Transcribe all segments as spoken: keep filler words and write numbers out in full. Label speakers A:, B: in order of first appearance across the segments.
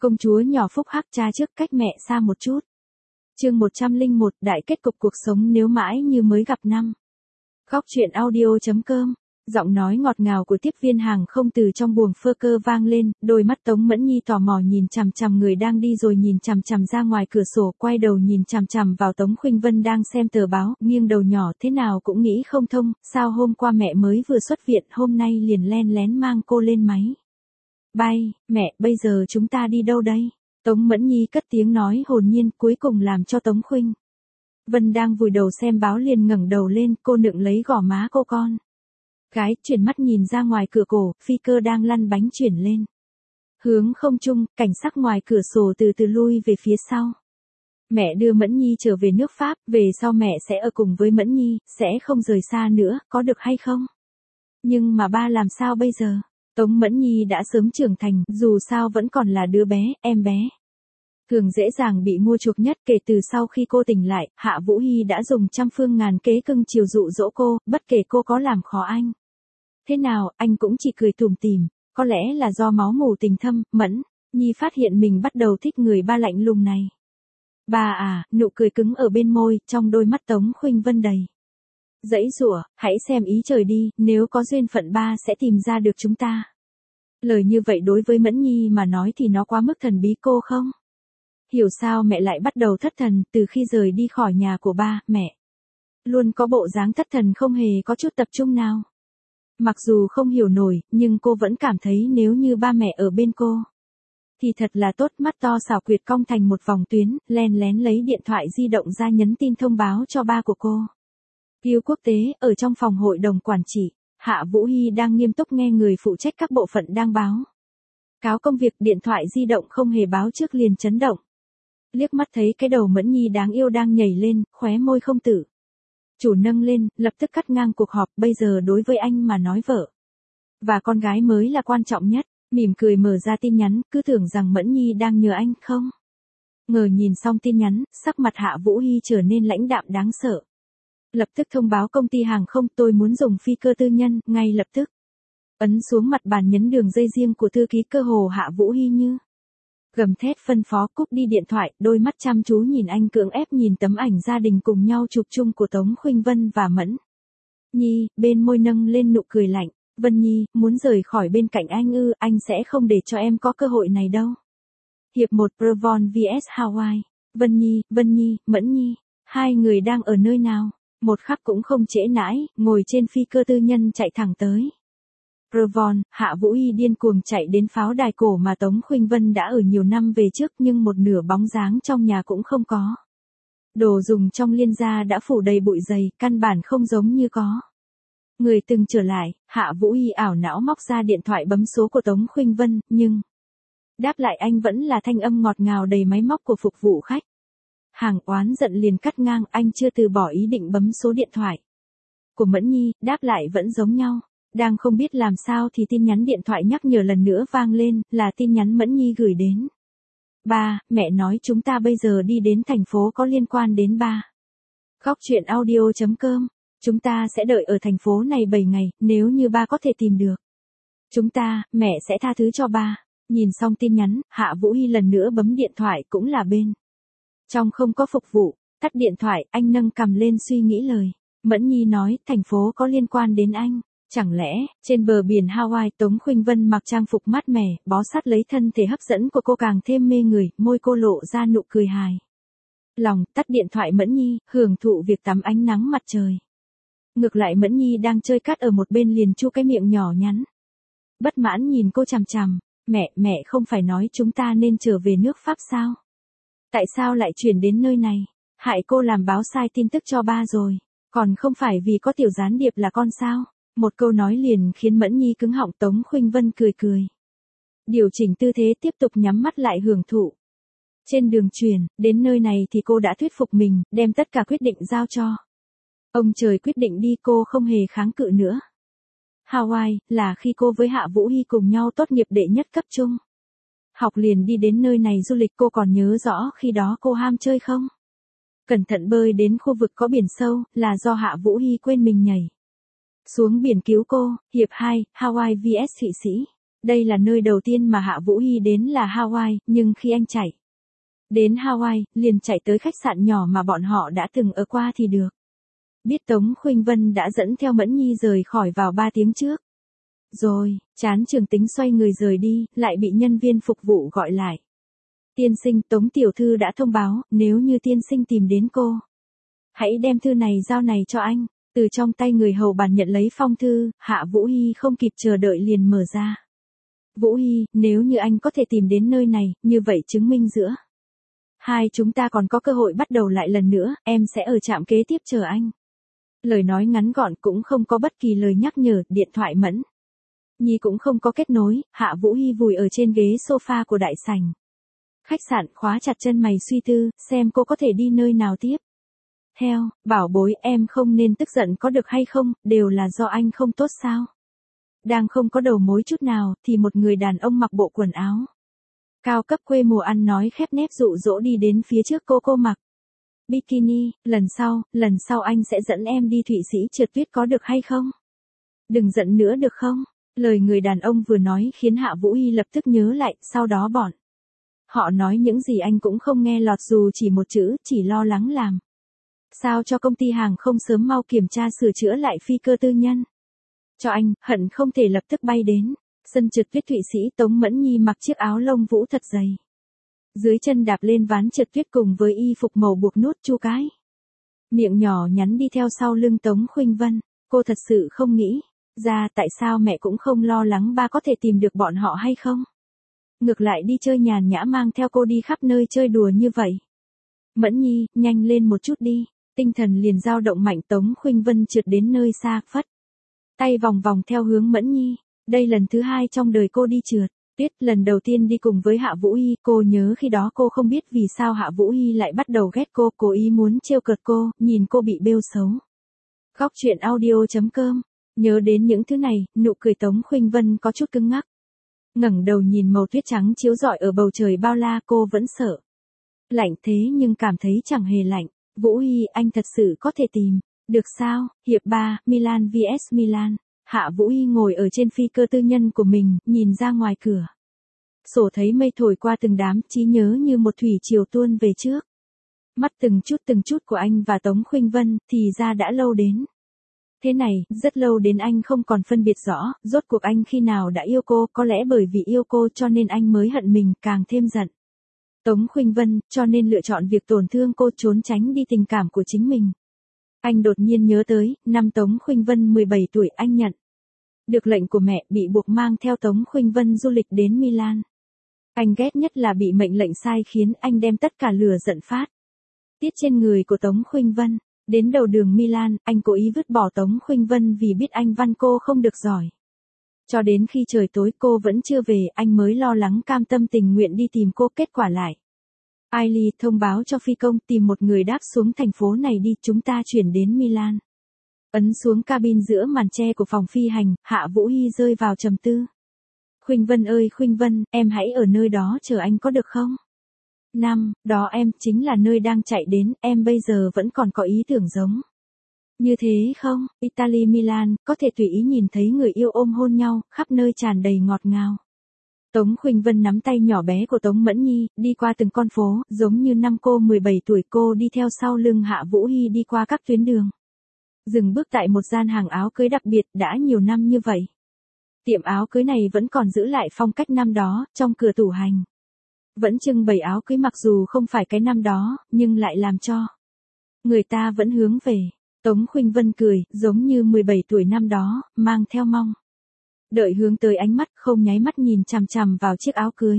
A: Công chúa nhỏ phúc hắc cha trước cách mẹ xa một chút. Chương một trăm lẻ một Đại kết cục cuộc sống nếu mãi như mới gặp năm. Góc truyện audio.com. Giọng nói ngọt ngào của tiếp viên hàng không từ trong buồng phơ cơ vang lên, đôi mắt Tống Mẫn Nhi tò mò nhìn chằm chằm người đang đi rồi nhìn chằm chằm ra ngoài cửa sổ, quay đầu nhìn chằm chằm vào Tống Khuynh Vân đang xem tờ báo, nghiêng đầu nhỏ thế nào cũng nghĩ không thông, sao hôm qua mẹ mới vừa xuất viện, hôm nay liền len lén mang cô lên máy bay. Mẹ, bây giờ chúng ta đi đâu đây? Tống Mẫn Nhi cất tiếng nói hồn nhiên, cuối cùng làm cho Tống Khuynh Vân đang vùi đầu xem báo liền ngẩng đầu lên, cô nựng lấy gò má cô con gái, chuyển mắt nhìn ra ngoài cửa cổ, phi cơ đang lăn bánh chuyển lên hướng không trung, cảnh sắc ngoài cửa sổ từ từ lui về phía sau. Mẹ đưa Mẫn Nhi trở về nước Pháp, về sau mẹ sẽ ở cùng với Mẫn Nhi, sẽ không rời xa nữa, có được hay không? Nhưng mà ba làm sao bây giờ? Tống Mẫn Nhi đã sớm trưởng thành, dù sao vẫn còn là đứa bé, em bé thường dễ dàng bị mua chuộc nhất. Kể từ sau khi cô tỉnh lại, Hạ Vũ Hy đã dùng trăm phương ngàn kế cưng chiều dụ dỗ cô, bất kể cô có làm khó anh thế nào, anh cũng chỉ cười tủm tỉm. Có lẽ là do máu mủ tình thâm, Mẫn Nhi phát hiện mình bắt đầu thích người ba lạnh lùng này. Ba à, nụ cười cứng ở bên môi, trong đôi mắt Tống Khuynh Vân đầy dãy giụa, hãy xem ý trời đi, nếu có duyên phận ba sẽ tìm ra được chúng ta. Lời như vậy đối với Mẫn Nhi mà nói thì nó quá mức thần bí, cô không hiểu sao mẹ lại bắt đầu thất thần. Từ khi rời đi khỏi nhà của ba, mẹ luôn có bộ dáng thất thần, không hề có chút tập trung nào. Mặc dù không hiểu nổi, nhưng cô vẫn cảm thấy nếu như ba mẹ ở bên cô thì thật là tốt. Mắt to xảo quyệt cong thành một vòng tuyến, len lén lấy điện thoại di động ra nhấn tin thông báo cho ba của cô. Cứu quốc tế, ở trong phòng hội đồng quản trị, Hạ Vũ Hy đang nghiêm túc nghe người phụ trách các bộ phận đang báo cáo công việc, điện thoại di động không hề báo trước liền chấn động. Liếc mắt thấy cái đầu Mẫn Nhi đáng yêu đang nhảy lên, khóe môi không tự chủ nâng lên, lập tức cắt ngang cuộc họp. Bây giờ đối với anh mà nói vợ và con gái mới là quan trọng nhất. Mỉm cười mở ra tin nhắn, cứ tưởng rằng Mẫn Nhi đang nhờ anh, không ngờ nhìn xong tin nhắn, sắc mặt Hạ Vũ Hy trở nên lãnh đạm đáng sợ. Lập tức thông báo công ty hàng không, tôi muốn dùng phi cơ tư nhân, ngay lập tức. Ấn xuống mặt bàn nhấn đường dây riêng của thư ký. Cơ hồ Hạ Vũ Hy như gầm thét phân phó, cúp đi điện thoại, đôi mắt chăm chú nhìn anh, cưỡng ép nhìn tấm ảnh gia đình cùng nhau chụp chung của Tống Khuynh Vân và Mẫn Nhi, bên môi nâng lên nụ cười lạnh. Vân Nhi, muốn rời khỏi bên cạnh anh ư? Anh sẽ không để cho em có cơ hội này đâu. Hiệp một Prevon vs Hawaii. Vân Nhi, Vân Nhi, Mẫn Nhi, hai người đang ở nơi nào? Một khắc cũng không trễ nãi, ngồi trên phi cơ tư nhân chạy thẳng tới Prevon. Hạ Vũ Hy điên cuồng chạy đến pháo đài cổ mà Tống Khuynh Vân đã ở nhiều năm về trước, nhưng một nửa bóng dáng trong nhà cũng không có. Đồ dùng trong liên gia đã phủ đầy bụi dày, căn bản không giống như có người từng trở lại. Hạ Vũ Hy ảo não móc ra điện thoại bấm số của Tống Khuynh Vân, nhưng đáp lại anh vẫn là thanh âm ngọt ngào đầy máy móc của phục vụ khách hàng. Oán giận liền cắt ngang, anh chưa từ bỏ ý định bấm số điện thoại của Mẫn Nhi, đáp lại vẫn giống nhau. Đang không biết làm sao thì tin nhắn điện thoại nhắc nhở lần nữa vang lên, là tin nhắn Mẫn Nhi gửi đến. Ba, mẹ nói chúng ta bây giờ đi đến thành phố có liên quan đến ba. Góc truyện audio.com. Chúng ta sẽ đợi ở thành phố này bảy ngày, nếu như ba có thể tìm được chúng ta, mẹ sẽ tha thứ cho ba. Nhìn xong tin nhắn, Hạ Vũ Hy lần nữa bấm điện thoại, cũng là bên trong không có phục vụ. Tắt điện thoại, anh nâng cằm lên suy nghĩ lời Mẫn Nhi nói, thành phố có liên quan đến anh. Chẳng lẽ, trên bờ biển Hawaii, Tống Khuynh Vân mặc trang phục mát mẻ, bó sát lấy thân thể hấp dẫn của cô càng thêm mê người, môi cô lộ ra nụ cười hài lòng. Tắt điện thoại Mẫn Nhi, hưởng thụ việc tắm ánh nắng mặt trời. Ngược lại Mẫn Nhi đang chơi cát ở một bên liền chu cái miệng nhỏ nhắn bất mãn nhìn cô chằm chằm. Mẹ, mẹ không phải nói chúng ta nên trở về nước Pháp sao? Tại sao lại chuyển đến nơi này? Hại cô làm báo sai tin tức cho ba rồi. Còn không phải vì có tiểu gián điệp là con sao? Một câu nói liền khiến Mẫn Nhi cứng họng. Tống Khuynh Vân cười cười, điều chỉnh tư thế tiếp tục nhắm mắt lại hưởng thụ. Trên đường chuyển, đến nơi này thì cô đã thuyết phục mình, đem tất cả quyết định giao cho ông trời quyết định đi, cô không hề kháng cự nữa. Hawaii, là khi cô với Hạ Vũ Hy cùng nhau tốt nghiệp đệ nhất cấp trung học liền đi đến nơi này du lịch. Cô còn nhớ rõ khi đó cô ham chơi không? Cẩn thận bơi đến khu vực có biển sâu, là do Hạ Vũ Hy quên mình nhảy xuống biển cứu cô. Hiệp hai, Hawaii vs Thụy Sĩ. Đây là nơi đầu tiên mà Hạ Vũ Hy đến là Hawaii, nhưng khi anh chạy đến Hawaii, liền chạy tới khách sạn nhỏ mà bọn họ đã từng ở qua thì được. Biết Tống Khuynh Vân đã dẫn theo Mẫn Nhi rời khỏi vào ba tiếng trước. Rồi, Chán Trường tính xoay người rời đi, lại bị nhân viên phục vụ gọi lại. Tiên sinh, Tống tiểu thư đã thông báo, nếu như tiên sinh tìm đến cô, hãy đem thư này giao này cho anh. Từ trong tay người hầu bàn nhận lấy phong thư, Hạ Vũ Hy không kịp chờ đợi liền mở ra. Vũ Hy, nếu như anh có thể tìm đến nơi này, như vậy chứng minh giữa hai chúng ta còn có cơ hội bắt đầu lại lần nữa, em sẽ ở trạm kế tiếp chờ anh. Lời nói ngắn gọn cũng không có bất kỳ lời nhắc nhở, điện thoại Mẫn Nhi cũng không có kết nối, Hạ Vũ Hy vùi ở trên ghế sofa của đại sảnh khách sạn, khóa chặt chân mày suy tư, xem cô có thể đi nơi nào tiếp. Theo, bảo bối, em không nên tức giận có được hay không, đều là do anh không tốt sao. Đang không có đầu mối chút nào, thì một người đàn ông mặc bộ quần áo cao cấp quê mùa ăn nói khép nép dụ dỗ đi đến phía trước cô cô mặc bikini, lần sau, lần sau anh sẽ dẫn em đi Thụy Sĩ trượt tuyết có được hay không? Đừng giận nữa được không? Lời người đàn ông vừa nói khiến Hạ Vũ Hy lập tức nhớ lại, sau đó bọn họ nói những gì anh cũng không nghe lọt dù chỉ một chữ, chỉ lo lắng làm sao cho công ty hàng không sớm mau kiểm tra sửa chữa lại phi cơ tư nhân cho anh, hận không thể lập tức bay đến sân trượt tuyết Thụy Sĩ. Tống Mẫn Nhi mặc chiếc áo lông vũ thật dày, dưới chân đạp lên ván trượt tuyết cùng với y phục màu buộc nút chu cái, miệng nhỏ nhắn đi theo sau lưng Tống Khuynh Vân. Cô thật sự không nghĩ ra tại sao mẹ cũng không lo lắng ba có thể tìm được bọn họ hay không. Ngược lại đi chơi nhàn nhã mang theo cô đi khắp nơi chơi đùa như vậy. Mẫn Nhi, nhanh lên một chút đi. Tinh thần liền dao động mạnh. Tống Khuynh Vân trượt đến nơi xa, phất tay vòng vòng theo hướng Mẫn Nhi. Đây lần thứ hai trong đời cô đi trượt tuyết, lần đầu tiên đi cùng với Hạ Vũ Hy. Cô nhớ khi đó cô không biết vì sao Hạ Vũ Hy lại bắt đầu ghét cô, cố ý muốn trêu cợt cô, nhìn cô bị bêu xấu. Góc truyện audio chấm com. Nhớ đến những thứ này, nụ cười Tống Khuynh Vân có chút cứng ngắc. Ngẩng đầu nhìn màu tuyết trắng chiếu rọi ở bầu trời bao la, cô vẫn sợ lạnh thế nhưng cảm thấy chẳng hề lạnh. Vũ Hy, anh thật sự có thể tìm được sao? Hiệp ba, Milan vs Milan. Hạ Vũ Hy ngồi ở trên phi cơ tư nhân của mình, nhìn ra ngoài cửa sổ thấy mây thổi qua từng đám, trí nhớ như một thủy triều tuôn về trước mắt từng chút từng chút của anh và Tống Khuynh Vân, thì ra đã lâu đến thế này, rất lâu đến anh không còn phân biệt rõ, rốt cuộc anh khi nào đã yêu cô, có lẽ bởi vì yêu cô cho nên anh mới hận mình, càng thêm giận Tống Khuynh Vân, cho nên lựa chọn việc tổn thương cô, trốn tránh đi tình cảm của chính mình. Anh đột nhiên nhớ tới, năm Tống Khuynh Vân mười bảy tuổi, anh nhận được lệnh của mẹ, bị buộc mang theo Tống Khuynh Vân du lịch đến Milan. Anh ghét nhất là bị mệnh lệnh sai khiến anh đem tất cả lửa giận phát tiết trên người của Tống Khuynh Vân. Đến đầu đường Milan, anh cố ý vứt bỏ Tống Khuynh Vân vì biết anh văn cô không được giỏi. Cho đến khi trời tối cô vẫn chưa về, anh mới lo lắng cam tâm tình nguyện đi tìm cô, kết quả lại. Ailey thông báo cho phi công tìm một người đáp xuống thành phố này đi, chúng ta chuyển đến Milan. Ấn xuống cabin giữa màn che của phòng phi hành, Hạ Vũ Hy rơi vào trầm tư. Khuynh Vân ơi Khuynh Vân, em hãy ở nơi đó chờ anh có được không? Năm, đó em, chính là nơi đang chạy đến, em bây giờ vẫn còn có ý tưởng giống như thế không? Italy Milan, có thể tùy ý nhìn thấy người yêu ôm hôn nhau, khắp nơi tràn đầy ngọt ngào. Tống Khuynh Vân nắm tay nhỏ bé của Tống Mẫn Nhi, đi qua từng con phố, giống như năm cô mười bảy tuổi, cô đi theo sau lưng Hạ Vũ Hy đi qua các tuyến đường. Dừng bước tại một gian hàng áo cưới đặc biệt, đã nhiều năm như vậy. Tiệm áo cưới này vẫn còn giữ lại phong cách năm đó, trong cửa tủ hành vẫn trưng bày áo cưới, mặc dù không phải cái năm đó, nhưng lại làm cho người ta vẫn hướng về. Tống Khuynh Vân cười, giống như mười bảy tuổi năm đó, mang theo mong đợi hướng tới ánh mắt, không nháy mắt nhìn chằm chằm vào chiếc áo cưới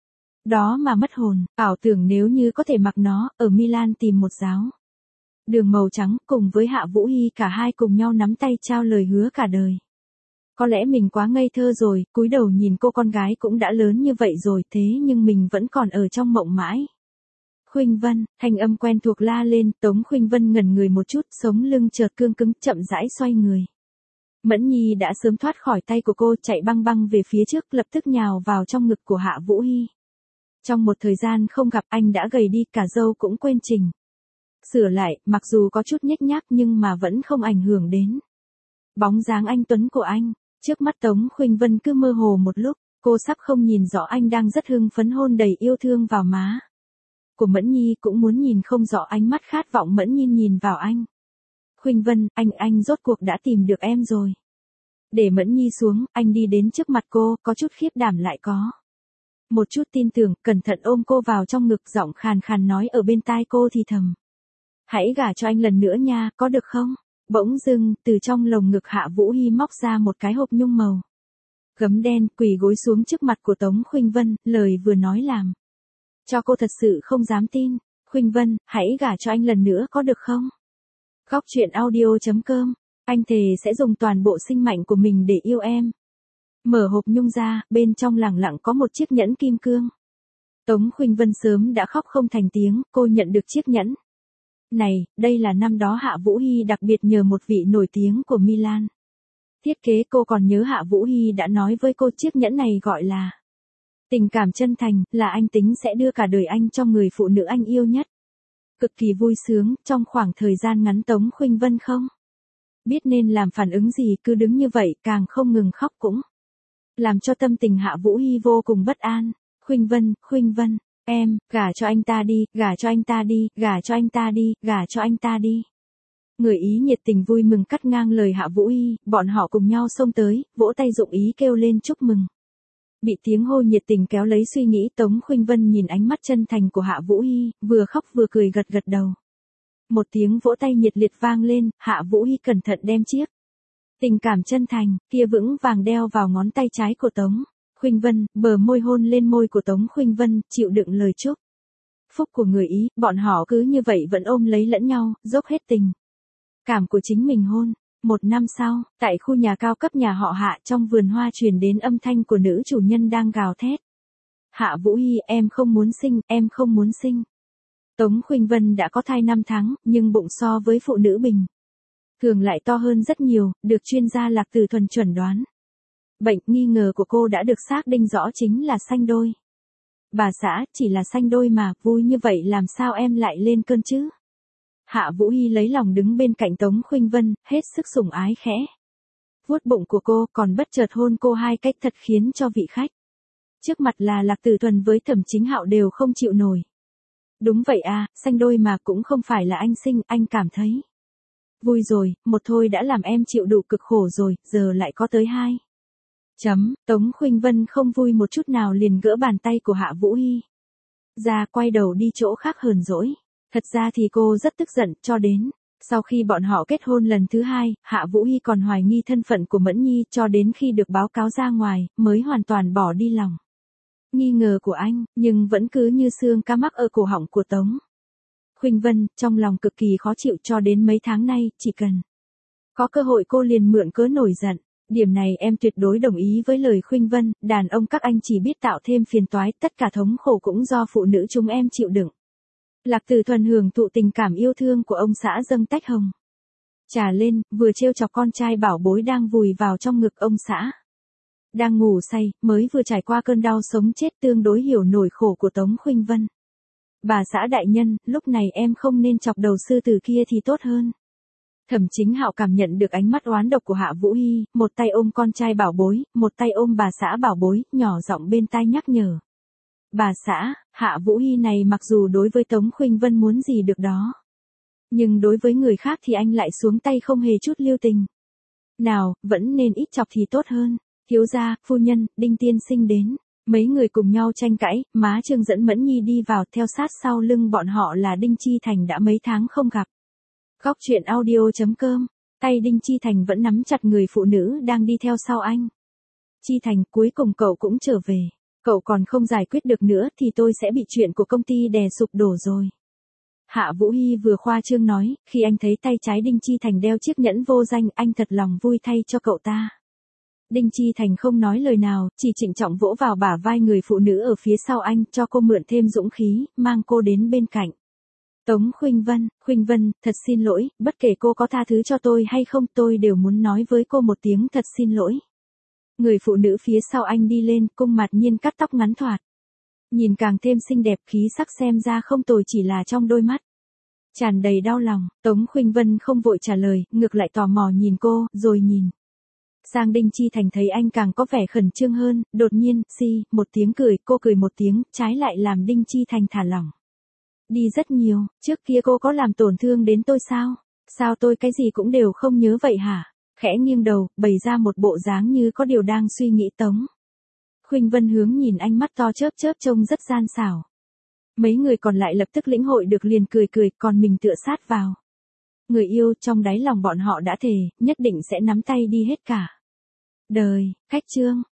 A: đó mà mất hồn, ảo tưởng nếu như có thể mặc nó, ở Milan tìm một giáo đường màu trắng, cùng với Hạ Vũ Hy, cả hai cùng nhau nắm tay trao lời hứa cả đời. Có lẽ mình quá ngây thơ rồi, cúi đầu nhìn cô con gái cũng đã lớn như vậy rồi, thế nhưng mình vẫn còn ở trong mộng mãi. Khuynh Vân, thanh âm quen thuộc la lên, Tống Khuynh Vân ngẩn người một chút, sống lưng chợt cương cứng, chậm rãi xoay người. Mẫn Nhi đã sớm thoát khỏi tay của cô, chạy băng băng về phía trước, lập tức nhào vào trong ngực của Hạ Vũ Hy. Trong một thời gian không gặp, anh đã gầy đi, cả râu cũng quên chỉnh sửa lại, mặc dù có chút nhếch nhác nhưng mà vẫn không ảnh hưởng đến bóng dáng anh tuấn của anh. Trước mắt Tống Khuynh Vân cứ mơ hồ một lúc, Cô sắp không nhìn rõ anh đang rất hưng phấn hôn đầy yêu thương vào má của Mẫn Nhi, cũng muốn nhìn không rõ ánh mắt khát vọng Mẫn Nhi nhìn vào anh. Khuynh Vân, anh, anh rốt cuộc đã tìm được em rồi. Để Mẫn Nhi xuống, anh đi đến trước mặt cô, có chút khiếp đảm lại có một chút tin tưởng, cẩn thận ôm cô vào trong ngực, giọng khàn khàn nói ở bên tai cô thì thầm. Hãy gả cho anh lần nữa nha, có được không? Bỗng dưng, từ trong lồng ngực Hạ Vũ Hy móc ra một cái hộp nhung màu gấm đen, quỳ gối xuống trước mặt của Tống Khuynh Vân, lời vừa nói làm cho cô thật sự không dám tin. Khuynh Vân, hãy gả cho anh lần nữa có được không? Góc truyện audio.com, anh thề sẽ dùng toàn bộ sinh mệnh của mình để yêu em. Mở hộp nhung ra, bên trong lẳng lặng có một chiếc nhẫn kim cương. Tống Khuynh Vân sớm đã khóc không thành tiếng, cô nhận được chiếc nhẫn này, đây là năm đó Hạ Vũ Hy đặc biệt nhờ một vị nổi tiếng của Milan thiết kế. Cô còn nhớ Hạ Vũ Hy đã nói với cô chiếc nhẫn này gọi là tình cảm chân thành, là anh tính sẽ đưa cả đời anh cho người phụ nữ anh yêu nhất. Cực kỳ vui sướng, trong khoảng thời gian ngắn Tống Khuynh Vân không biết nên làm phản ứng gì, cứ đứng như vậy, càng không ngừng khóc cũng làm cho tâm tình Hạ Vũ Hy vô cùng bất an. Khuynh Vân, Khuynh Vân, em, gả cho anh ta đi, gả cho anh ta đi, gả cho anh ta đi, gả cho anh ta đi. Người Ý nhiệt tình vui mừng cắt ngang lời Hạ Vũ Hy, bọn họ cùng nhau xông tới, vỗ tay dụng ý kêu lên chúc mừng. Bị tiếng hô nhiệt tình kéo lấy suy nghĩ, Tống Khuynh Vân nhìn ánh mắt chân thành của Hạ Vũ Hy, vừa khóc vừa cười gật gật đầu. Một tiếng vỗ tay nhiệt liệt vang lên, Hạ Vũ Hy cẩn thận đem chiếc tình cảm chân thành kia vững vàng đeo vào ngón tay trái của Tống Khuynh Vân, bờ môi hôn lên môi của Tống Khuynh Vân, chịu đựng lời chúc phúc của người Ý, bọn họ cứ như vậy vẫn ôm lấy lẫn nhau, dốc hết tình cảm của chính mình hôn. Một năm sau, tại khu nhà cao cấp nhà họ Hạ, trong vườn hoa truyền đến âm thanh của nữ chủ nhân đang gào thét. Hạ Vũ Hy, em không muốn sinh, em không muốn sinh. Tống Khuynh Vân đã có thai năm tháng, nhưng bụng so với phụ nữ bình thường lại to hơn rất nhiều, được chuyên gia Lạc Từ Thuần chuẩn đoán. Bệnh nghi ngờ của cô đã được xác định rõ chính là sanh đôi. Bà xã, chỉ là sanh đôi mà, vui như vậy làm sao em lại lên cơn chứ? Hạ Vũ Hy lấy lòng đứng bên cạnh Tống Khuynh Vân, hết sức sủng ái khẽ vuốt bụng của cô, còn bất chợt hôn cô hai cách thật khiến cho vị khách trước mặt là Lạc Tử Thuần với Thẩm Chính Hạo đều không chịu nổi. Đúng vậy à, sanh đôi mà cũng không phải là anh sinh, anh cảm thấy vui rồi, một thôi đã làm em chịu đủ cực khổ rồi, giờ lại có tới hai. Chấm, Tống Khuynh Vân không vui một chút nào liền gỡ bàn tay của Hạ Vũ Hy ra, quay đầu đi chỗ khác hờn dỗi. Thật ra thì cô rất tức giận, cho đến sau khi bọn họ kết hôn lần thứ hai, Hạ Vũ Hy còn hoài nghi thân phận của Mẫn Nhi, cho đến khi được báo cáo ra ngoài, mới hoàn toàn bỏ đi lòng nghi ngờ của anh, nhưng vẫn cứ như xương cá mắc ở cổ họng của Tống Khuynh Vân, trong lòng cực kỳ khó chịu. Cho đến mấy tháng nay, chỉ cần có cơ hội cô liền mượn cớ nổi giận. Điểm này em tuyệt đối đồng ý với lời Khuynh Vân, đàn ông các anh chỉ biết tạo thêm phiền toái, tất cả thống khổ cũng do phụ nữ chúng em chịu đựng. Lạc Tử Thuần hưởng thụ tình cảm yêu thương của ông xã, dâng tách hồng trà lên, vừa trêu chọc con trai bảo bối đang vùi vào trong ngực ông xã đang ngủ say, mới vừa trải qua cơn đau sống chết, tương đối hiểu nỗi khổ của Tống Khuynh Vân. Bà xã đại nhân, lúc này em không nên chọc đầu sư tử kia thì tốt hơn. Thẩm Chính Hạo cảm nhận được ánh mắt oán độc của Hạ Vũ Hy, một tay ôm con trai bảo bối, một tay ôm bà xã bảo bối, nhỏ giọng bên tai nhắc nhở. Bà xã, Hạ Vũ Hy này mặc dù đối với Tống Khuynh Vân muốn gì được đó, nhưng đối với người khác thì anh lại xuống tay không hề chút lưu tình. Nào, vẫn nên ít chọc thì tốt hơn. Thiếu gia, phu nhân, Đinh tiên sinh đến. Mấy người cùng nhau tranh cãi, má Trương dẫn Mẫn Nhi đi vào, theo sát sau lưng bọn họ là Đinh Chi Thành đã mấy tháng không gặp. Góc truyện audio.com, tay Đinh Chi Thành vẫn nắm chặt người phụ nữ đang đi theo sau anh. Chi Thành, cuối cùng cậu cũng trở về. Cậu còn không giải quyết được nữa thì tôi sẽ bị chuyện của công ty đè sụp đổ rồi. Hạ Vũ Hy vừa khoa trương nói, khi anh thấy tay trái Đinh Chi Thành đeo chiếc nhẫn vô danh, anh thật lòng vui thay cho cậu ta. Đinh Chi Thành không nói lời nào, chỉ trịnh trọng vỗ vào bả vai người phụ nữ ở phía sau anh, cho cô mượn thêm dũng khí, mang cô đến bên cạnh. Tống Khuynh Vân, Khuynh Vân, thật xin lỗi, bất kể cô có tha thứ cho tôi hay không, tôi đều muốn nói với cô một tiếng thật xin lỗi. Người phụ nữ phía sau anh đi lên, cung mặt nhiên cắt tóc ngắn thoạt. Nhìn càng thêm xinh đẹp, khí sắc xem ra không tồi, chỉ là trong đôi mắt tràn đầy đau lòng. Tống Khuynh Vân không vội trả lời, ngược lại tò mò nhìn cô, rồi nhìn Giang Đinh Chi Thành thấy anh càng có vẻ khẩn trương hơn, đột nhiên, xì, một tiếng cười, cô cười một tiếng, trái lại làm Đinh Chi Thành thả lỏng. Đi rất nhiều, trước kia cô có làm tổn thương đến tôi sao? Sao tôi cái gì cũng đều không nhớ vậy hả? Khẽ nghiêng đầu, bày ra một bộ dáng như có điều đang suy nghĩ Tống Khuynh Vân hướng nhìn anh mắt to chớp chớp trông rất gian xảo. Mấy người còn lại lập tức lĩnh hội được liền cười cười, còn mình tựa sát vào. Người yêu, trong đáy lòng bọn họ đã thề, nhất định sẽ nắm tay đi hết cả đời. Khách chương.